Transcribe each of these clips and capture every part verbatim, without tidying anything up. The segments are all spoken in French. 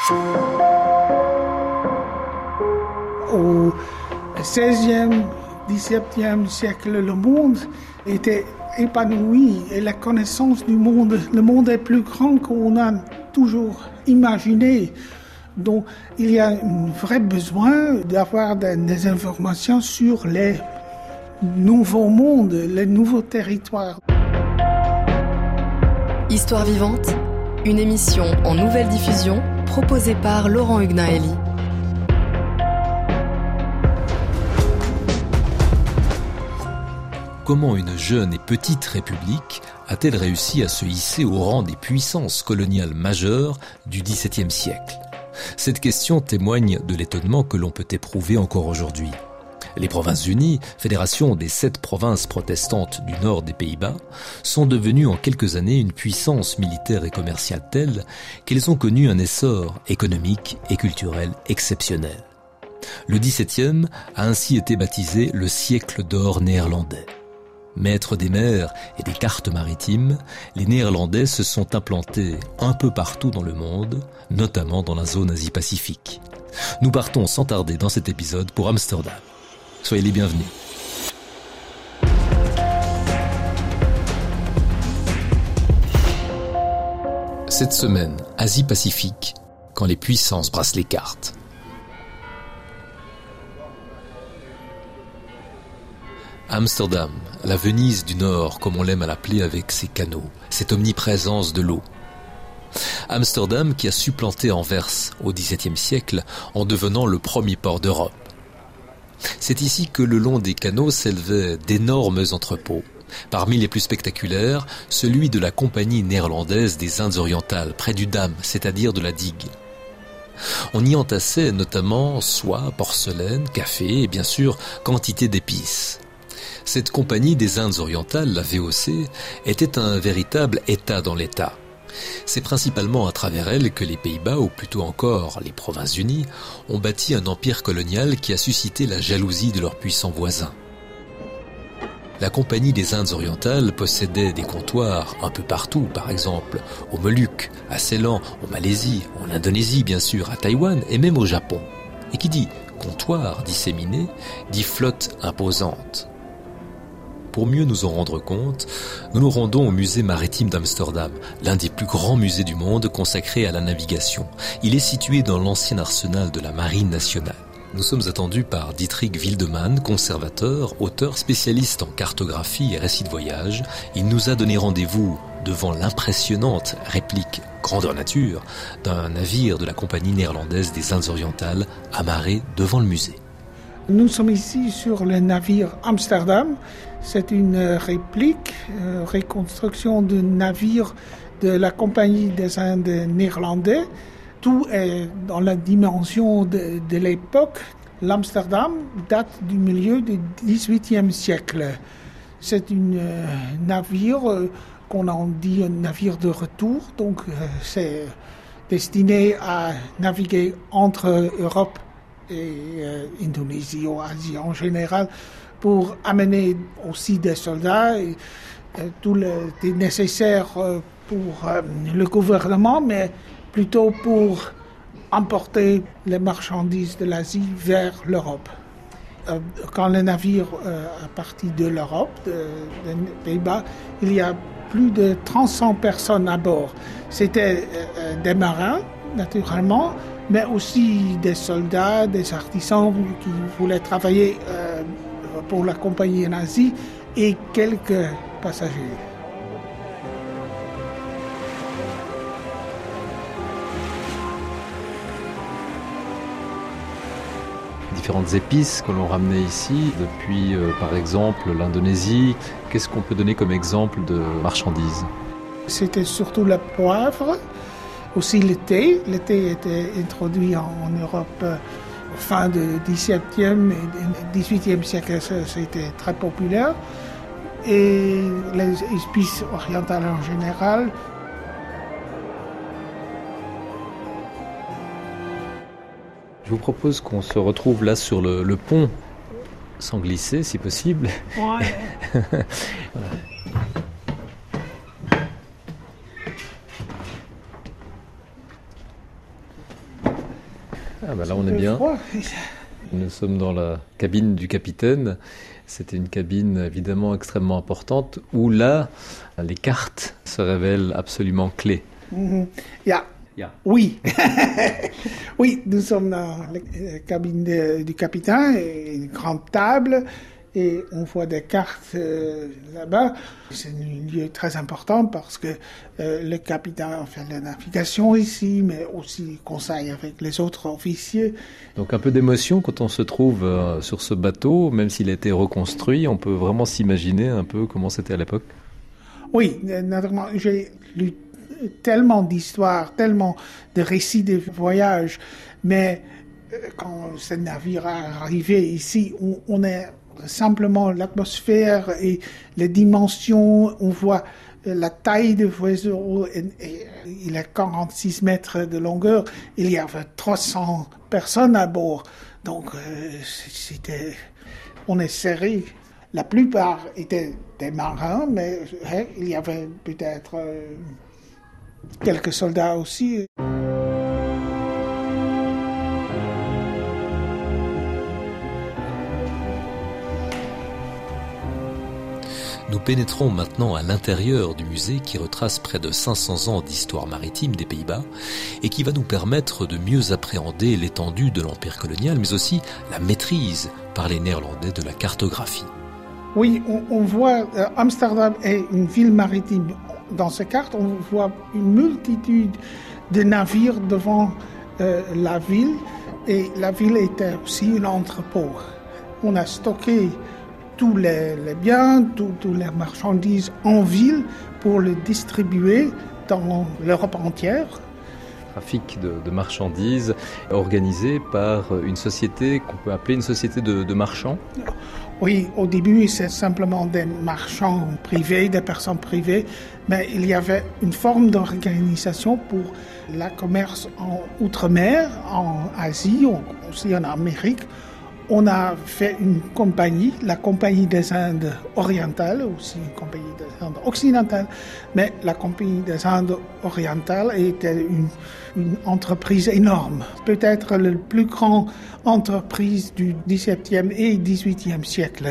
Au seizième, dix-septième siècle, le monde était épanoui et la connaissance du monde, le monde est plus grand qu'on a toujours imaginé. Donc, il y a un vrai besoin d'avoir des informations sur les nouveaux mondes, les nouveaux territoires. Histoire vivante, une émission en nouvelle diffusion proposée par Laurent Hugnaeli. Comment une jeune et petite république a-t-elle réussi à se hisser au rang des puissances coloniales majeures du dix-septième siècle ? Cette question témoigne de l'étonnement que l'on peut éprouver encore aujourd'hui. Les Provinces-Unies, fédération des sept provinces protestantes du nord des Pays-Bas, sont devenues en quelques années une puissance militaire et commerciale telle qu'elles ont connu un essor économique et culturel exceptionnel. Le dix-septième a ainsi été baptisé le siècle d'or néerlandais. Maîtres des mers et des cartes maritimes, les Néerlandais se sont implantés un peu partout dans le monde, notamment dans la zone Asie-Pacifique. Nous partons sans tarder dans cet épisode pour Amsterdam. Soyez les bienvenus. Cette semaine, Asie-Pacifique, quand les puissances brassent les cartes. Amsterdam, la Venise du Nord, comme on l'aime à l'appeler avec ses canaux, cette omniprésence de l'eau. Amsterdam qui a supplanté Anvers au dix-septième siècle en devenant le premier port d'Europe. C'est ici que le long des canaux s'élevaient d'énormes entrepôts. Parmi les plus spectaculaires, celui de la Compagnie néerlandaise des Indes orientales, près du Dam, c'est-à-dire de la digue. On y entassait notamment soie, porcelaine, café et bien sûr quantité d'épices. Cette compagnie des Indes orientales, la V O C, était un véritable État dans l'État. C'est principalement à travers elle que les Pays-Bas, ou plutôt encore les Provinces-Unies, ont bâti un empire colonial qui a suscité la jalousie de leurs puissants voisins. La Compagnie des Indes orientales possédait des comptoirs un peu partout, par exemple aux Moluques, à Ceylan, en Malaisie, en Indonésie bien sûr, à Taïwan et même au Japon. Et qui dit comptoir disséminé, dit flotte imposante. Pour mieux nous en rendre compte, nous nous rendons au musée maritime d'Amsterdam, l'un des plus grands musées du monde consacré à la navigation. Il est situé dans l'ancien arsenal de la Marine nationale. Nous sommes attendus par Dietrich Wildemann, conservateur, auteur spécialiste en cartographie et récits de voyage. Il nous a donné rendez-vous devant l'impressionnante réplique grandeur nature d'un navire de la Compagnie néerlandaise des Indes orientales amarré devant le musée. Nous sommes ici sur le navire Amsterdam. C'est une réplique, euh, reconstruction d'un navire de la Compagnie des Indes néerlandais. Tout est dans la dimension de, de l'époque. L'Amsterdam date du milieu du dix-huitième siècle. C'est un euh, navire euh, qu'on a dit un navire de retour. Donc euh, c'est destiné à naviguer entre Europe et euh, Indonésie ou Asie en général, pour amener aussi des soldats et euh, tout le nécessaire euh, pour euh, le gouvernement, mais plutôt pour emporter les marchandises de l'Asie vers l'Europe. Euh, quand le navire euh, est parti de l'Europe, de, des Pays-Bas, il y a plus de trois cents personnes à bord. C'était euh, des marins, naturellement, mais aussi des soldats, des artisans qui voulaient travailler euh, pour la compagnie nazie et quelques passagers. Différentes épices que l'on ramenait ici, depuis euh, par exemple l'Indonésie. Qu'est-ce qu'on peut donner comme exemple de marchandises ? C'était surtout le poivre, aussi le thé. Le thé était introduit en, en Europe euh, fin du dix-septième et dix-huitième siècle, c'était très populaire. Et les épices orientales en général. Je vous propose qu'on se retrouve là sur le, le pont, sans glisser si possible. Ouais. Voilà. Ah bah là on est bien. Froid. Nous sommes dans la cabine du capitaine. C'était une cabine évidemment extrêmement importante où là, les cartes se révèlent absolument clés. Mm-hmm. Yeah. Yeah. Oui. Oui, nous sommes dans la cabine de, du capitaine, une grande table, et on voit des cartes euh, là-bas. C'est un lieu très important parce que euh, le capitaine fait la navigation ici, mais aussi conseille avec les autres officiers. Donc un peu d'émotion quand on se trouve euh, sur ce bateau, même s'il a été reconstruit, on peut vraiment s'imaginer un peu comment c'était à l'époque. Oui, naturellement, j'ai lu tellement d'histoires, tellement de récits de voyages, mais quand ce navire est arrivé ici, on, on est simplement l'atmosphère et les dimensions, on voit la taille du vaisseau, et, et, il a quarante-six mètres de longueur, il y avait trois cents personnes à bord, donc euh, c'était, on est serré. La plupart étaient des marins, mais hein, il y avait peut-être euh, quelques soldats aussi. Nous pénétrons maintenant à l'intérieur du musée qui retrace près de cinq cents ans d'histoire maritime des Pays-Bas et qui va nous permettre de mieux appréhender l'étendue de l'empire colonial, mais aussi la maîtrise par les Néerlandais de la cartographie. Oui, on, on voit euh, Amsterdam est une ville maritime. Dans ces cartes, on voit une multitude de navires devant euh, la ville, et la ville était aussi un entrepôt. On a stocké tous les, les biens, toutes les marchandises en ville pour les distribuer dans l'Europe entière. Trafic de, de marchandises organisé par une société qu'on peut appeler une société de, de marchands. Oui, au début, c'est simplement des marchands privés, des personnes privées, mais il y avait une forme d'organisation pour le commerce en outre-mer, en Asie, aussi en Amérique. On a fait une compagnie, la Compagnie des Indes orientales, aussi une Compagnie des Indes occidentales, mais la Compagnie des Indes orientales était une, une entreprise énorme, peut-être la plus grande entreprise du dix-septième et dix-huitième siècle.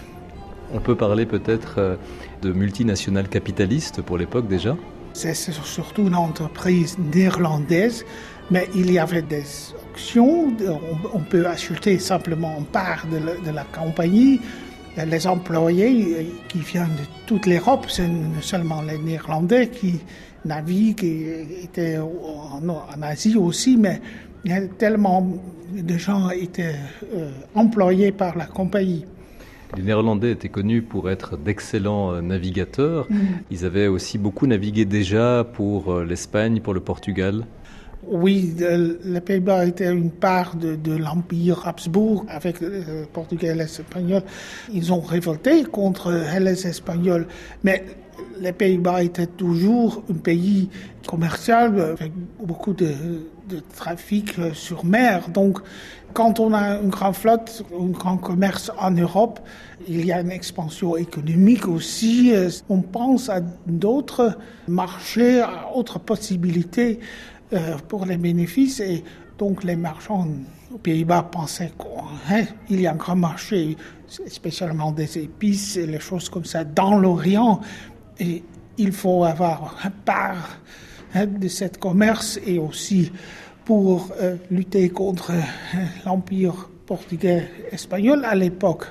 On peut parler peut-être de multinationales capitalistes pour l'époque déjà ? C'est surtout une entreprise néerlandaise, mais il y avait des options. On peut acheter simplement une part de la, de la compagnie. Les employés qui viennent de toute l'Europe, c'est seulement les Néerlandais qui naviguent et étaient en, en Asie aussi, mais il y a tellement de gens qui étaient euh, employés par la compagnie. Les Néerlandais étaient connus pour être d'excellents navigateurs. Mmh. Ils avaient aussi beaucoup navigué déjà pour l'Espagne, pour le Portugal. Oui, les Pays-Bas étaient une part de, de l'Empire Habsbourg avec le Portugais et les Espagnols. Ils ont révolté contre les Espagnols, mais les Pays-Bas étaient toujours un pays commercial avec beaucoup de, de trafic sur mer. Donc, quand on a une grande flotte, un grand commerce en Europe, il y a une expansion économique aussi. On pense à d'autres marchés, à d'autres possibilités pour les bénéfices. Et donc, les marchands aux Pays-Bas pensaient qu'il y a un grand marché, spécialement des épices et les choses comme ça, dans l'Orient. Et il faut avoir une part de ce commerce et aussi pour euh, lutter contre euh, l'Empire portugais espagnol à l'époque.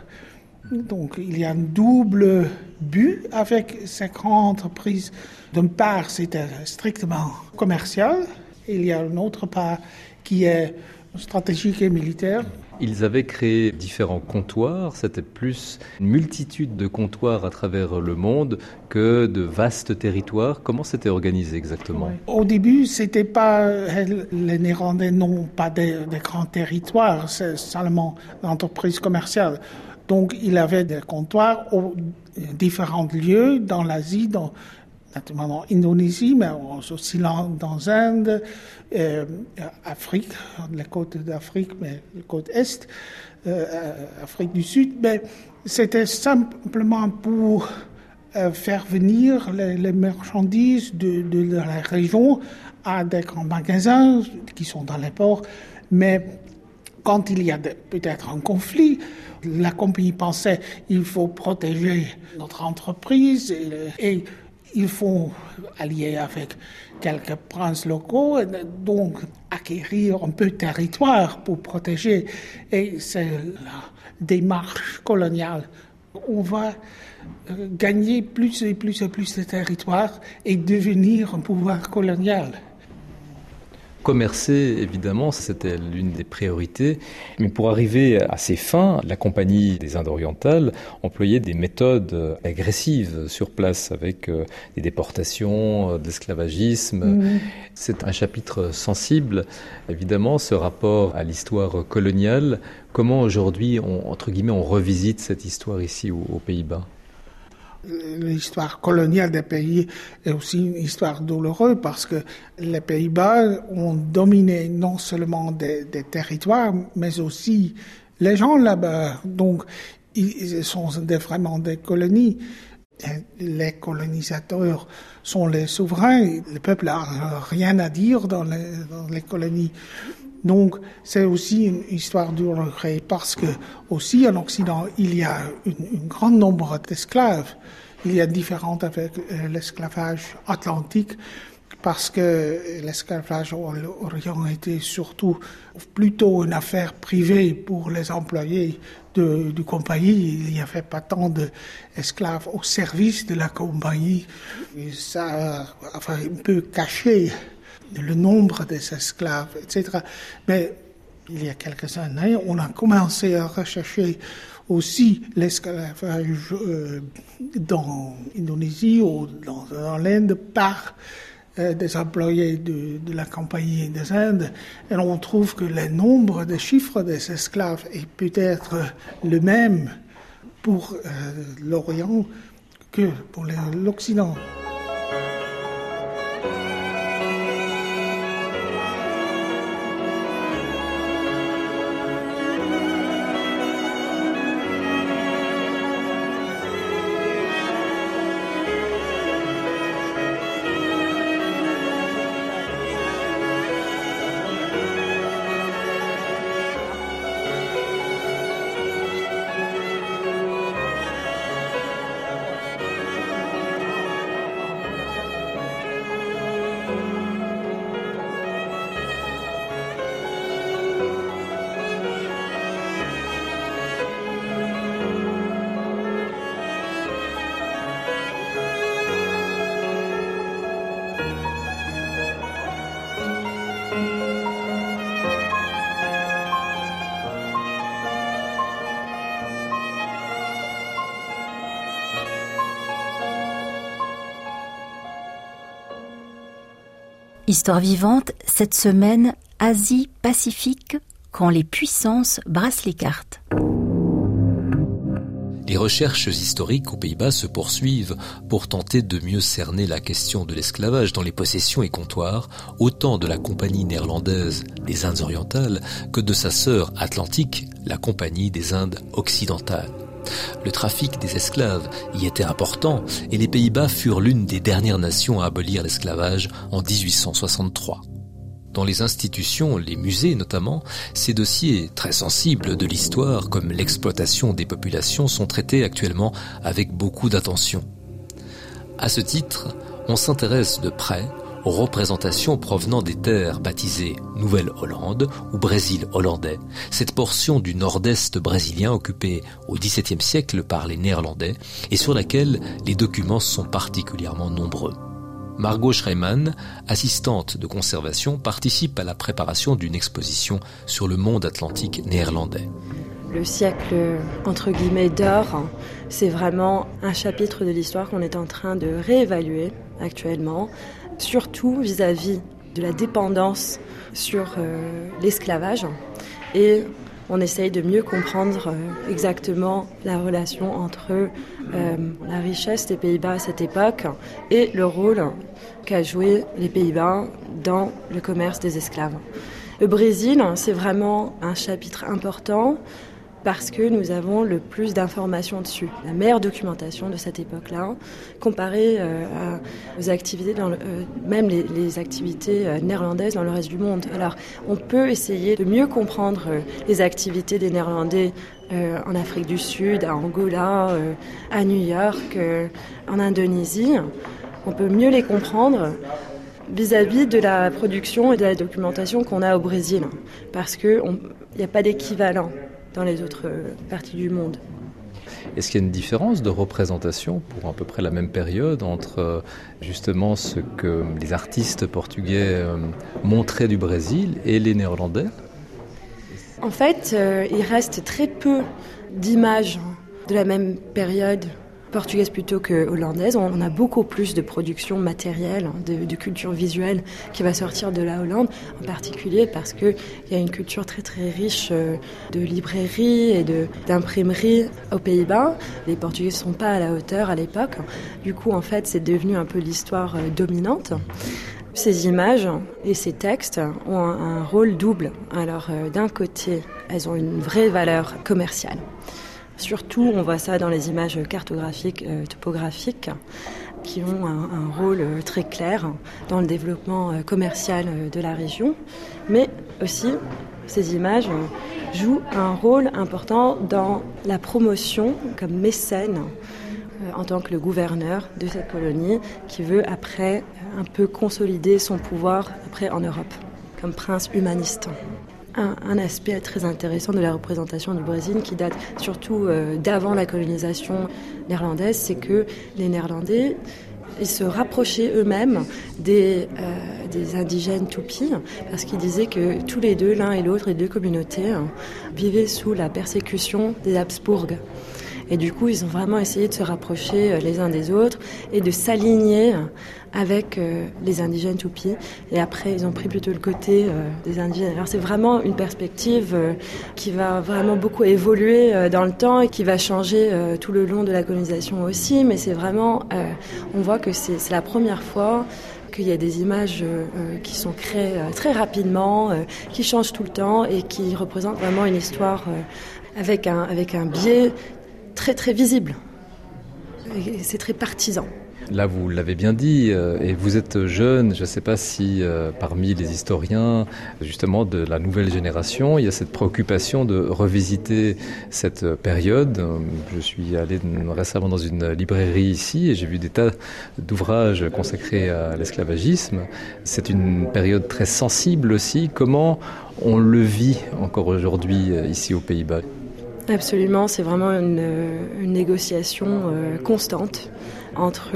Donc il y a un double but avec ces grandes entreprises. D'une part, c'était strictement commercial. Il y a une autre part qui est stratégique et militaire. Ils avaient créé différents comptoirs, c'était plus une multitude de comptoirs à travers le monde que de vastes territoires. Comment c'était organisé exactement ? Oui. Au début, c'était pas, les Néerlandais n'ont pas de, de grands territoires, c'est seulement l'entreprise commerciale. Donc, il avait des comptoirs aux différents lieux dans l'Asie, dans naturellement en Indonésie, mais aussi dans l'Inde, euh, Afrique, les côtes d'Afrique, mais les côtes Est, euh, Afrique du Sud. Mais c'était simplement pour euh, faire venir les, les marchandises de, de, de la région à des grands magasins qui sont dans les ports. Mais quand il y a de, peut-être un conflit, la compagnie pensait qu'il faut protéger notre entreprise et, et il faut allier avec quelques princes locaux, donc acquérir un peu de territoire pour protéger. Et c'est la démarche coloniale. On va gagner plus et plus et plus de territoire et devenir un pouvoir colonial. Commercer, évidemment, c'était l'une des priorités. Mais pour arriver à ces fins, la Compagnie des Indes orientales employait des méthodes agressives sur place avec des déportations, de l'esclavagisme. Mmh. C'est un chapitre sensible, évidemment, ce rapport à l'histoire coloniale. Comment aujourd'hui, on, entre guillemets, on revisite cette histoire ici aux, aux Pays-Bas ? L'histoire coloniale des pays est aussi une histoire douloureuse parce que les Pays-Bas ont dominé non seulement des, des territoires, mais aussi les gens là-bas. Donc, ils sont des, vraiment des colonies. Et les colonisateurs sont les souverains. Le peuple n'a rien à dire dans les, dans les colonies. Donc, c'est aussi une histoire douloureuse parce que, aussi, en Occident, il y a un grand nombre d'esclaves. Il y a différentes avec l'esclavage atlantique parce que l'esclavage au Orient était surtout plutôt une affaire privée pour les employés de, de compagnie. Il n'y avait pas tant d'esclaves au service de la compagnie. Et ça a enfin, un peu caché le nombre des esclaves, et cetera. Mais il y a quelques années, on a commencé à rechercher aussi l'esclavage euh, dans l'Indonésie ou dans, dans l'Inde par euh, des employés de, de la Compagnie des Indes. Et on trouve que le nombre de chiffres des esclaves est peut-être le même pour euh, l'Orient que pour l'Occident. Histoire vivante, cette semaine, Asie-Pacifique, quand les puissances brassent les cartes. Les recherches historiques aux Pays-Bas se poursuivent pour tenter de mieux cerner la question de l'esclavage dans les possessions et comptoirs, autant de la Compagnie néerlandaise des Indes orientales que de sa sœur atlantique, la Compagnie des Indes occidentales. Le trafic des esclaves y était important et les Pays-Bas furent l'une des dernières nations à abolir l'esclavage en dix-huit cent soixante-trois. Dans les institutions, les musées notamment, ces dossiers très sensibles de l'histoire comme l'exploitation des populations sont traités actuellement avec beaucoup d'attention. À ce titre, on s'intéresse de près aux représentations provenant des terres baptisées Nouvelle-Hollande ou Brésil hollandais, cette portion du nord-est brésilien occupée au dix-septième siècle par les Néerlandais et sur laquelle les documents sont particulièrement nombreux. Margot Schreiman, assistante de conservation, participe à la préparation d'une exposition sur le monde atlantique néerlandais. Le siècle, entre guillemets, d'or, c'est vraiment un chapitre de l'histoire qu'on est en train de réévaluer actuellement, surtout vis-à-vis de la dépendance sur euh, l'esclavage. Et on essaye de mieux comprendre euh, exactement la relation entre euh, la richesse des Pays-Bas à cette époque et le rôle qu'a joué les Pays-Bas dans le commerce des esclaves. Le Brésil, c'est vraiment un chapitre important parce que nous avons le plus d'informations dessus. La meilleure documentation de cette époque-là, comparée euh, à, aux activités, dans le, euh, même les, les activités euh, néerlandaises dans le reste du monde. Alors, on peut essayer de mieux comprendre euh, les activités des Néerlandais euh, en Afrique du Sud, à Angola, euh, à New York, euh, en Indonésie. On peut mieux les comprendre vis-à-vis de la production et de la documentation qu'on a au Brésil, parce qu'il n'y a pas d'équivalent dans les autres parties du monde. Est-ce qu'il y a une différence de représentation pour à peu près la même période entre justement ce que les artistes portugais montraient du Brésil et les Néerlandais ? En fait, euh, il reste très peu d'images de la même période portugaise plutôt que hollandaise. On a beaucoup plus de production matérielle, de, de culture visuelle qui va sortir de la Hollande, en particulier parce qu'il y a une culture très très riche de librairies et de, d'imprimeries aux Pays-Bas. Les Portugais ne sont pas à la hauteur à l'époque. Du coup, en fait, c'est devenu un peu l'histoire dominante. Ces images et ces textes ont un, un rôle double. Alors, euh, d'un côté, elles ont une vraie valeur commerciale. Surtout, on voit ça dans les images cartographiques, euh, topographiques, qui ont un, un rôle très clair dans le développement commercial de la région. Mais aussi, ces images jouent un rôle important dans la promotion comme mécène euh, en tant que le gouverneur de cette colonie qui veut après un peu consolider son pouvoir après en Europe, comme prince humaniste. Un, un aspect très intéressant de la représentation du Brésil qui date surtout euh, d'avant la colonisation néerlandaise, c'est que les Néerlandais ils se rapprochaient eux-mêmes des, euh, des indigènes Tupis parce qu'ils disaient que tous les deux, l'un et l'autre, les deux communautés, hein, vivaient sous la persécution des Habsbourg. Et du coup, ils ont vraiment essayé de se rapprocher les uns des autres et de s'aligner avec euh, les indigènes Tupis. Et après, ils ont pris plutôt le côté euh, des indigènes. Alors c'est vraiment une perspective euh, qui va vraiment beaucoup évoluer euh, dans le temps et qui va changer euh, tout le long de la colonisation aussi. Mais c'est vraiment, euh, on voit que c'est, c'est la première fois qu'il y a des images euh, qui sont créées euh, très rapidement, euh, qui changent tout le temps et qui représentent vraiment une histoire euh, avec un, avec un biais très très visible. Et c'est très partisan. Là, vous l'avez bien dit, euh, et vous êtes jeune, je ne sais pas si euh, parmi les historiens, justement, de la nouvelle génération, il y a cette préoccupation de revisiter cette période. Je suis allé récemment dans une librairie ici et j'ai vu des tas d'ouvrages consacrés à l'esclavagisme. C'est une période très sensible aussi. Comment on le vit encore aujourd'hui ici aux Pays-Bas ? Absolument, c'est vraiment une, une négociation euh, constante entre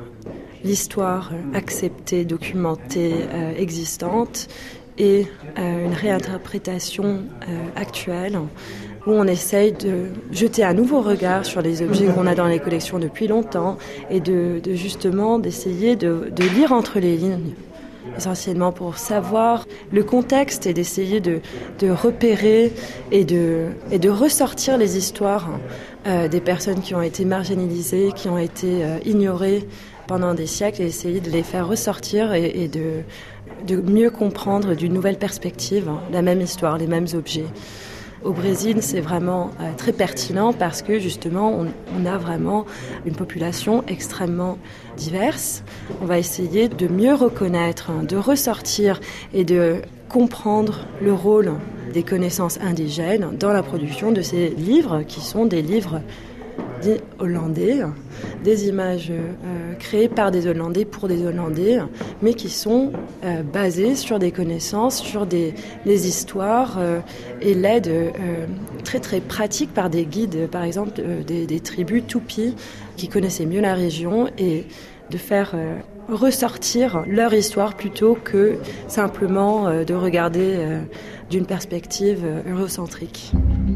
l'histoire acceptée, documentée, euh, existante et euh, une réinterprétation euh, actuelle où on essaye de jeter un nouveau regard sur les objets qu'on a dans les collections depuis longtemps et de, de justement d'essayer de, de lire entre les lignes, essentiellement pour savoir le contexte et d'essayer de, de repérer et de, et de ressortir les histoires euh, des personnes qui ont été marginalisées, qui ont été euh, ignorées pendant des siècles et essayer de les faire ressortir et, et de, de mieux comprendre d'une nouvelle perspective la même histoire, les mêmes objets. Au Brésil, c'est vraiment euh, très pertinent parce que justement, on, on a vraiment une population extrêmement diverse. On va essayer de mieux reconnaître, de ressortir et de comprendre le rôle des connaissances indigènes dans la production de ces livres qui sont des livres dits hollandais, des images euh, créées par des Hollandais pour des Hollandais, mais qui sont euh, basées sur des connaissances, sur des, des histoires euh, et l'aide euh, très très pratique par des guides, par exemple euh, des, des tribus Tupis qui connaissaient mieux la région et de faire euh, ressortir leur histoire plutôt que simplement euh, de regarder euh, d'une perspective euh, eurocentrique.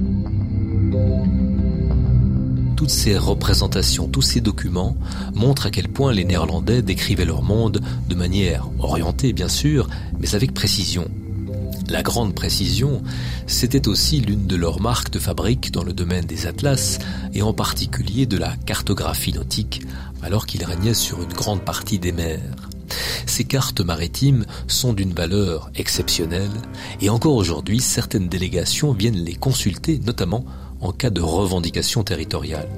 Toutes ces représentations, tous ces documents montrent à quel point les Néerlandais décrivaient leur monde de manière orientée, bien sûr, mais avec précision. La grande précision, c'était aussi l'une de leurs marques de fabrique dans le domaine des atlas et en particulier de la cartographie nautique, alors qu'ils régnaient sur une grande partie des mers. Ces cartes maritimes sont d'une valeur exceptionnelle et encore aujourd'hui, certaines délégations viennent les consulter, notamment en cas de revendication territoriale.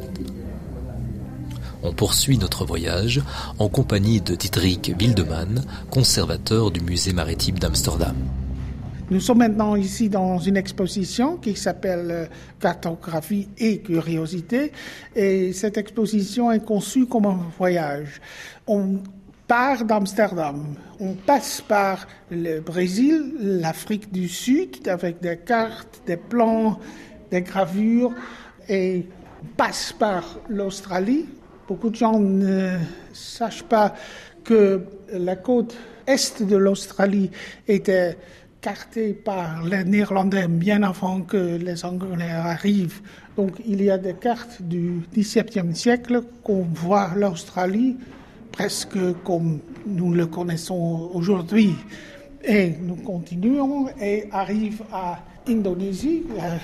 On poursuit notre voyage en compagnie de Diederik Wildeman, conservateur du musée maritime d'Amsterdam. Nous sommes maintenant ici dans une exposition qui s'appelle Cartographie et curiosité. Et cette exposition est conçue comme un voyage. On part d'Amsterdam, on passe par le Brésil, l'Afrique du Sud, avec des cartes, des plans, des gravures, et on passe par l'Australie. Beaucoup de gens ne sachent pas que la côte est de l'Australie était cartée par les Néerlandais bien avant que les Anglais arrivent. Donc il y a des cartes du dix-septième siècle qu'on voit l'Australie presque comme nous le connaissons aujourd'hui. Et nous continuons et arrivons à Indonésie,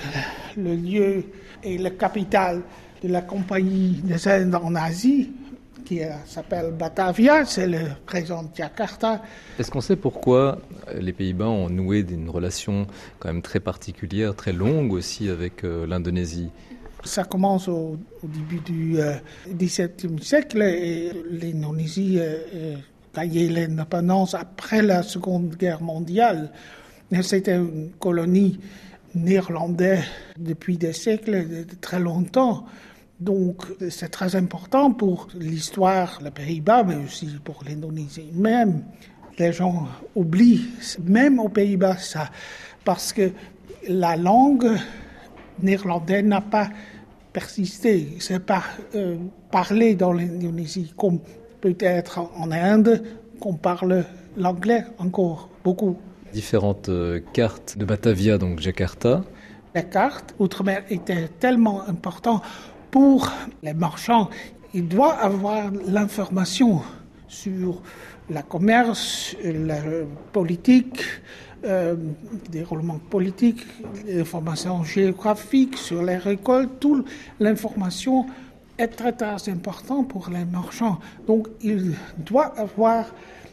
le lieu et la capitale de la Compagnie des Indes en Asie, qui s'appelle Batavia, c'est le présent de Jakarta. Est-ce qu'on sait pourquoi les Pays-Bas ont noué une relation quand même très particulière, très longue aussi avec euh, l'Indonésie ? Ça commence au, au début du euh, dix-septième siècle et l'Indonésie euh, a gagné l'indépendance après la Seconde Guerre mondiale. C'était une colonie néerlandaise depuis des siècles, de, de très longtemps. Donc c'est très important pour l'histoire des Pays-Bas, mais aussi pour l'Indonésie même. Les gens oublient, même aux Pays-Bas, ça, parce que la langue néerlandaise n'a pas persisté. C'est pas euh, parlé dans l'Indonésie comme peut-être en Inde, qu'on parle l'anglais encore beaucoup. Différentes euh, cartes de Batavia, donc Jakarta. Les cartes outre-mer étaient tellement importantes pour les marchands. Ils doivent avoir l'information sur le commerce, la politique, euh, déroulement politique, l'information géographique sur les récoltes, toute l'information est très très importante pour les marchands. Donc ils doivent avoir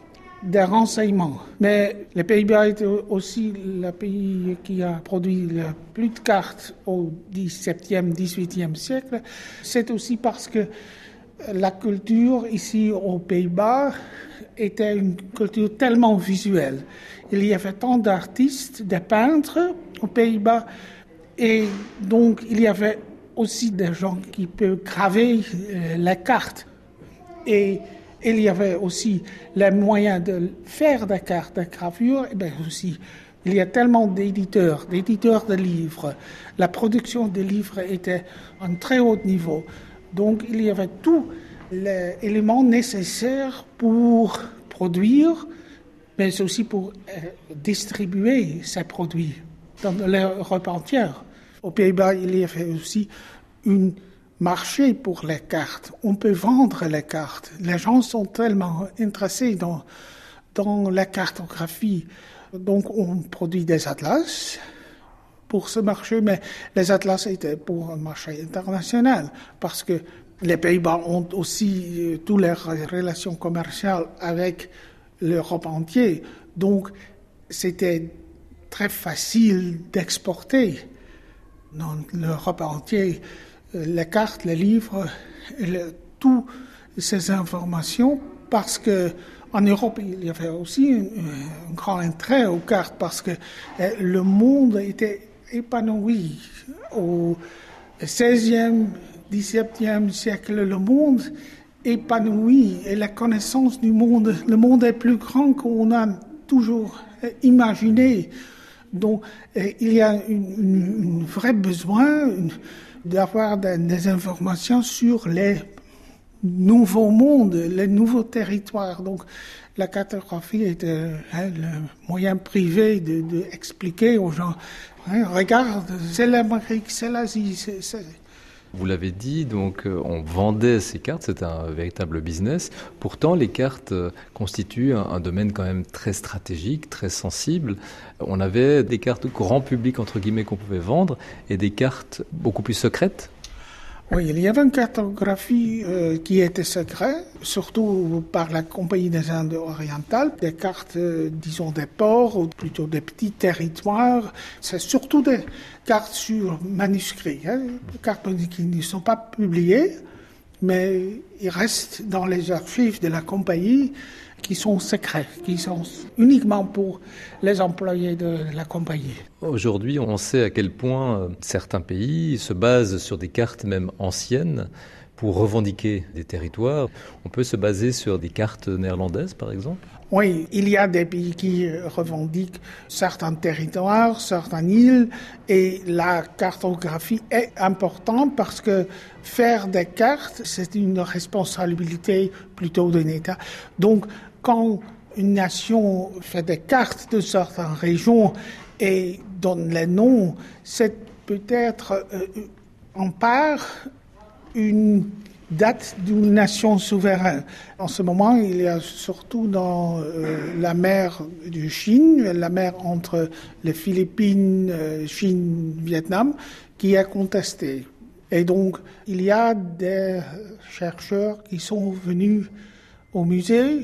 des renseignements. Mais les Pays-Bas étaient aussi le pays qui a produit le plus de cartes au dix-septième, dix-huitième siècle. C'est aussi parce que la culture ici aux Pays-Bas était une culture tellement visuelle. Il y avait tant d'artistes, de peintres aux Pays-Bas, et donc il y avait aussi des gens qui peuvent graver euh, les cartes. Et il y avait aussi les moyens de faire des cartes de gravure, et bien aussi il y a tellement d'éditeurs, d'éditeurs de livres. La production des livres était à un très haut niveau. Donc il y avait tous les éléments nécessaires pour produire, mais aussi pour euh, distribuer ces produits dans l'Europe entière. Aux Pays-Bas, il y avait aussi un marché pour les cartes. On peut vendre les cartes. Les gens sont tellement intéressés dans, dans la cartographie. Donc on produit des atlas pour ce marché, mais les atlas étaient pour un marché international parce que les Pays-Bas ont aussi euh, toutes leurs relations commerciales avec l'Europe entière. Donc c'était très facile d'exporter dans l'Europe entière les cartes, les livres, le, toutes ces informations, parce que en Europe, il y avait aussi un, un grand intérêt aux cartes, parce que le monde était épanoui. Au seizième, dix-septième siècle, le monde épanoui et la connaissance du monde, le monde est plus grand qu'on a toujours imaginé. Donc, il y a un vrai besoin une, d'avoir des, des informations sur les nouveaux mondes, les nouveaux territoires. Donc, la cartographie est euh, hein, le moyen privé de, de expliquer aux gens, hein, regarde, c'est l'Amérique, c'est l'Asie, c'est... c'est... Vous l'avez dit, donc on vendait ces cartes, c'était un véritable business. Pourtant, les cartes constituent un, un domaine quand même très stratégique, très sensible. On avait des cartes grand public, entre guillemets, qu'on pouvait vendre, et des cartes beaucoup plus secrètes. Oui, il y avait une cartographie euh, qui était secrète, surtout par la Compagnie des Indes orientales, des cartes, euh, disons, des ports, ou plutôt des petits territoires. C'est surtout des cartes sur manuscrits, hein, des cartes qui ne sont pas publiées, mais ils restent dans les archives de la compagnie qui sont secrets, qui sont uniquement pour les employés de la compagnie. Aujourd'hui, on sait à quel point certains pays se basent sur des cartes même anciennes pour revendiquer des territoires. On peut se baser sur des cartes néerlandaises, par exemple ? Oui, il y a des pays qui revendiquent certains territoires, certaines îles, et la cartographie est importante parce que faire des cartes, c'est une responsabilité plutôt d'un État. Donc, quand une nation fait des cartes de certaines régions et donne les noms, c'est peut-être euh, en part une date d'une nation souveraine. En ce moment, il y a surtout dans euh, la mer de Chine, la mer entre les Philippines, euh, Chine, Vietnam, qui est contestée. Et donc, il y a des chercheurs qui sont venus au musée.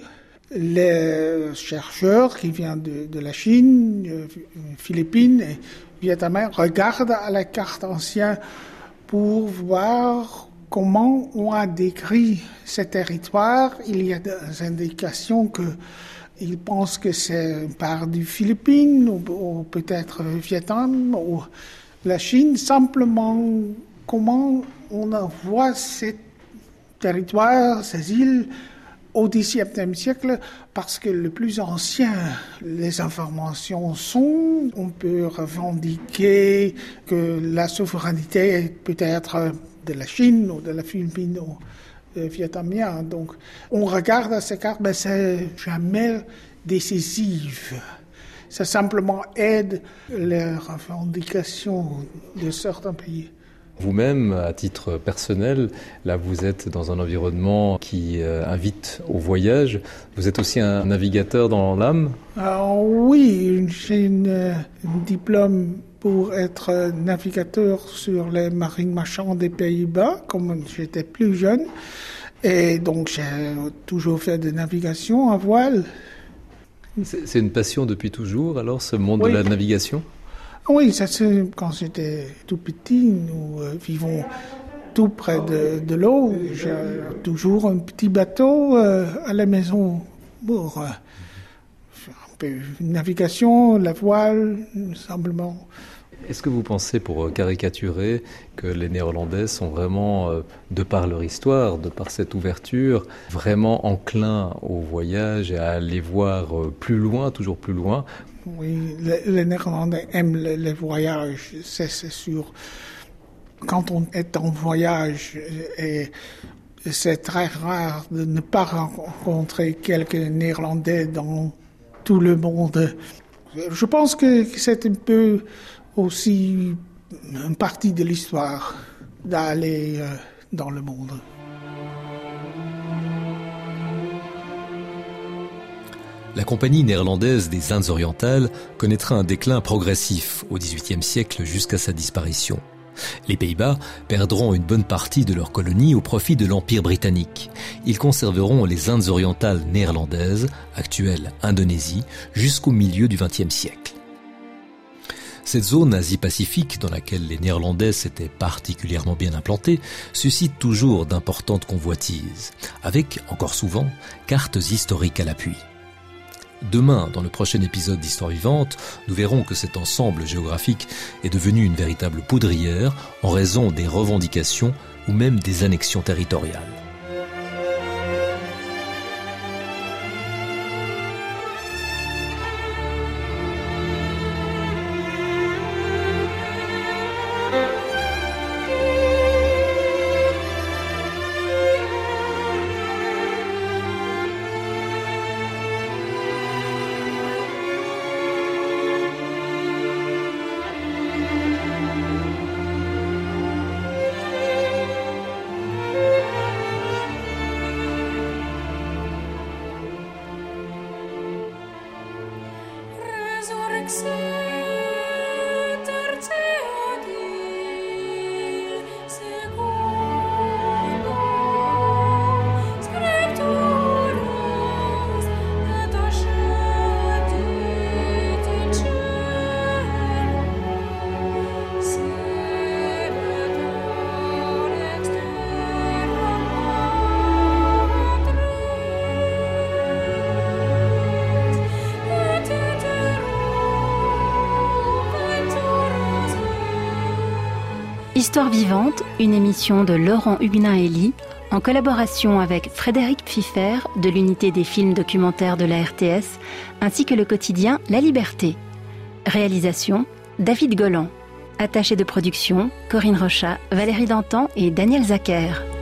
Les chercheurs qui viennent de, de la Chine, euh, Philippines et Vietnam regardent à la carte ancienne pour voir comment on a décrit ces territoires. Il y a des indications qu'ils pensent que c'est une part du Philippines ou, ou peut-être Vietnam ou la Chine. Simplement, comment on voit ces territoires, ces îles au dix-septième siècle, parce que le plus ancien, les informations sont, on peut revendiquer que la souveraineté est peut-être de la Chine ou de la Philippine ou euh, vietnamien. Donc, on regarde à ces cartes, mais c'est jamais décisif. Ça simplement aide les revendications de certains pays. Vous-même, à titre personnel, là vous êtes dans un environnement qui euh, invite au voyage. Vous êtes aussi un navigateur dans l'âme ? Alors, oui, j'ai un diplôme pour être navigateur sur les marines marchandes des Pays-Bas, comme j'étais plus jeune. Et donc j'ai toujours fait de navigation à voile. C'est, c'est une passion depuis toujours, alors, ce monde oui. de la navigation ? Oui, ça, c'est quand j'étais tout petit, nous euh, vivons tout près de, de l'eau. J'ai toujours un petit bateau euh, à la maison pour euh, faire un peu de navigation, la voile, simplement. Est-ce que vous pensez, pour caricaturer, que les Néerlandais sont vraiment, euh, de par leur histoire, de par cette ouverture, vraiment enclins au voyage et à aller voir euh, plus loin, toujours plus loin ? Oui, les, les Néerlandais aiment les, les voyages, c'est, c'est sûr. Quand on est en voyage, et c'est très rare de ne pas rencontrer quelques Néerlandais dans tout le monde. Je pense que c'est un peu aussi une partie de l'histoire d'aller euh, dans le monde. La Compagnie néerlandaise des Indes orientales connaîtra un déclin progressif au dix-huitième siècle jusqu'à sa disparition. Les Pays-Bas perdront une bonne partie de leurs colonies au profit de l'Empire britannique. Ils conserveront les Indes orientales néerlandaises, actuelle Indonésie, jusqu'au milieu du vingtième siècle. Cette zone Asie-Pacifique, dans laquelle les Néerlandais s'étaient particulièrement bien implantés, suscite toujours d'importantes convoitises, avec, encore souvent, cartes historiques à l'appui. Demain, dans le prochain épisode d'Histoire vivante, nous verrons que cet ensemble géographique est devenu une véritable poudrière en raison des revendications ou même des annexions territoriales. Histoire vivante, une émission de Laurent Huguenin-Elie, en collaboration avec Frédéric Pfiffer de l'unité des films documentaires de la R T S, ainsi que le quotidien La Liberté. Réalisation, David Golan. Attaché de production, Corinne Rochat, Valérie Dantan et Daniel Zacher.